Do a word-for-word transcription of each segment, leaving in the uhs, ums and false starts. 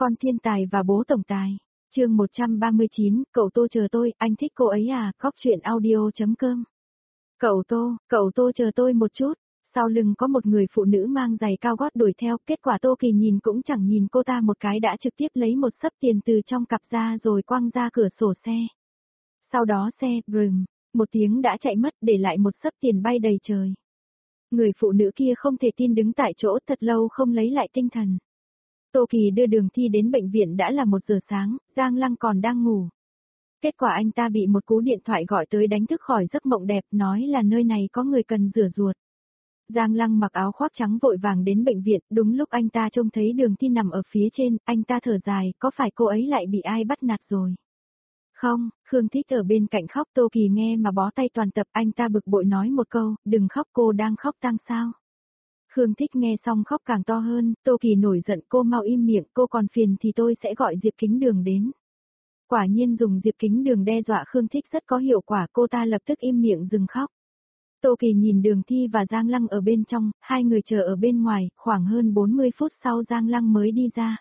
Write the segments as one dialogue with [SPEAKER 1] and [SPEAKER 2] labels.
[SPEAKER 1] Con thiên tài và bố tổng tài. Chương một trăm ba mươi chín, cậu Tô chờ tôi, anh thích cô ấy à, cóc truyện audio.com. Cậu Tô, cậu Tô chờ tôi một chút. Sau lưng có một người phụ nữ mang giày cao gót đuổi theo, kết quả Tô Kỳ nhìn cũng chẳng nhìn cô ta một cái đã trực tiếp lấy một xấp tiền từ trong cặp ra rồi quăng ra cửa sổ xe. Sau đó xe, rừng, một tiếng đã chạy mất để lại một xấp tiền bay đầy trời. Người phụ nữ kia không thể tin đứng tại chỗ thật lâu không lấy lại tinh thần. Tô Kỳ đưa Đường Thi đến bệnh viện đã là một giờ sáng, Giang Lăng còn đang ngủ. Kết quả anh ta bị một cú điện thoại gọi tới đánh thức khỏi giấc mộng đẹp, nói là nơi này có người cần rửa ruột. Giang Lăng mặc áo khoác trắng vội vàng đến bệnh viện, đúng lúc anh ta trông thấy Đường Thi nằm ở phía trên, anh ta thở dài, có phải cô ấy lại bị ai bắt nạt rồi? Không, Khương Thích ở bên cạnh khóc, Tô Kỳ nghe mà bó tay toàn tập, anh ta bực bội nói một câu, đừng khóc, cô đang khóc tang sao? Khương Thích nghe xong khóc càng to hơn, Tô Kỳ nổi giận, cô mau im miệng, cô còn phiền thì tôi sẽ gọi Diệp Kính Đường đến. Quả nhiên dùng Diệp Kính Đường đe dọa Khương Thích rất có hiệu quả, cô ta lập tức im miệng dừng khóc. Tô Kỳ nhìn Đường Thi và Giang Lăng ở bên trong, hai người chờ ở bên ngoài, khoảng hơn bốn mươi phút sau Giang Lăng mới đi ra.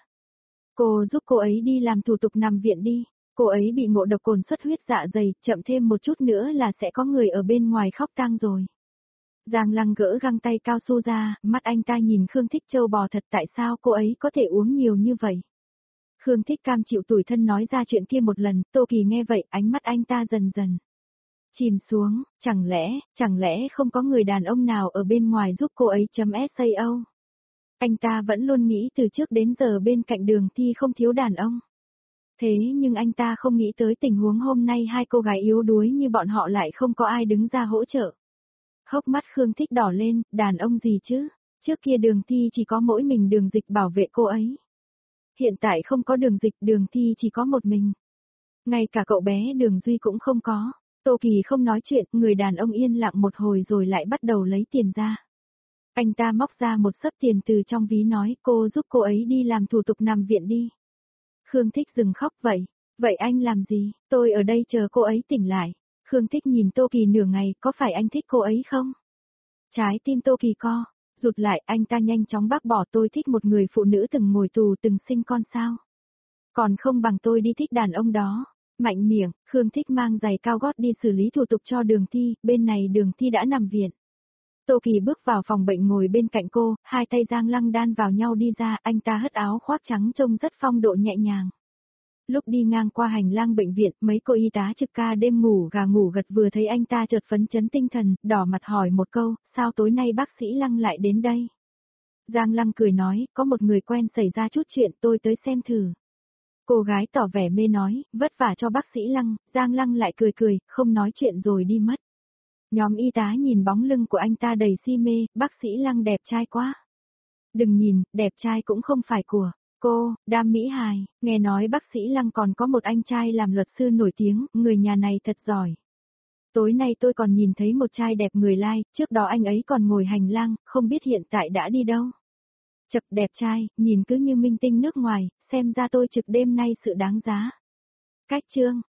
[SPEAKER 1] Cô giúp cô ấy đi làm thủ tục nằm viện đi, cô ấy bị ngộ độc cồn xuất huyết dạ dày, chậm thêm một chút nữa là sẽ có người ở bên ngoài khóc tang rồi. Giang Lăng gỡ găng tay cao su ra, mắt anh ta nhìn Khương Thích trâu bò thật, tại sao cô ấy có thể uống nhiều như vậy? Khương Thích cam chịu tủi thân nói ra chuyện kia một lần, Tô Kỳ nghe vậy, ánh mắt anh ta dần dần chìm xuống, chẳng lẽ, chẳng lẽ không có người đàn ông nào ở bên ngoài giúp cô ấy chấm sao? Anh ta vẫn luôn nghĩ từ trước đến giờ bên cạnh Đường Thi không thiếu đàn ông. Thế nhưng anh ta không nghĩ tới tình huống hôm nay hai cô gái yếu đuối như bọn họ lại không có ai đứng ra hỗ trợ. Hốc mắt Khương Thích đỏ lên, đàn ông gì chứ? Trước kia Đường Thi chỉ có mỗi mình Đường Dịch bảo vệ cô ấy. Hiện tại không có Đường Dịch, Đường Thi chỉ có một mình. Ngay cả cậu bé Đường Duy cũng không có. Tô Kỳ không nói chuyện, người đàn ông yên lặng một hồi rồi lại bắt đầu lấy tiền ra. Anh ta móc ra một xấp tiền từ trong ví nói, cô giúp cô ấy đi làm thủ tục nằm viện đi. Khương Thích dừng khóc, vậy, vậy anh làm gì, tôi ở đây chờ cô ấy tỉnh lại. Khương Thích nhìn Tô Kỳ nửa ngày, có phải anh thích cô ấy không? Trái tim Tô Kỳ co, rụt lại, anh ta nhanh chóng bác bỏ, tôi thích một người phụ nữ từng ngồi tù từng sinh con sao. Còn không bằng tôi đi thích đàn ông đó. Mạnh miệng, Khương Thích mang giày cao gót đi xử lý thủ tục cho Đường Thi, bên này Đường Thi đã nằm viện. Tô Kỳ bước vào phòng bệnh ngồi bên cạnh cô, hai tay Giang Lăng đan vào nhau đi ra, anh ta hất áo khoác trắng trông rất phong độ nhẹ nhàng. Lúc đi ngang qua hành lang bệnh viện, mấy cô y tá trực ca đêm ngủ gà ngủ gật vừa thấy anh ta chợt phấn chấn tinh thần, đỏ mặt hỏi một câu, sao tối nay bác sĩ Lăng lại đến đây? Giang Lăng cười nói, có một người quen xảy ra chút chuyện, tôi tới xem thử. Cô gái tỏ vẻ mê nói, vất vả cho bác sĩ Lăng, Giang Lăng lại cười cười, không nói chuyện rồi đi mất. Nhóm y tá nhìn bóng lưng của anh ta đầy si mê, bác sĩ Lăng đẹp trai quá. Đừng nhìn, đẹp trai cũng không phải của cô, Đam Mỹ Hài, nghe nói bác sĩ Lăng còn có một anh trai làm luật sư nổi tiếng, người nhà này thật giỏi. Tối nay tôi còn nhìn thấy một trai đẹp người lai, like, trước đó anh ấy còn ngồi hành lang, không biết hiện tại đã đi đâu. Chật đẹp trai, nhìn cứ như minh tinh nước ngoài, xem ra tôi trực đêm nay sự đáng giá. Cách chương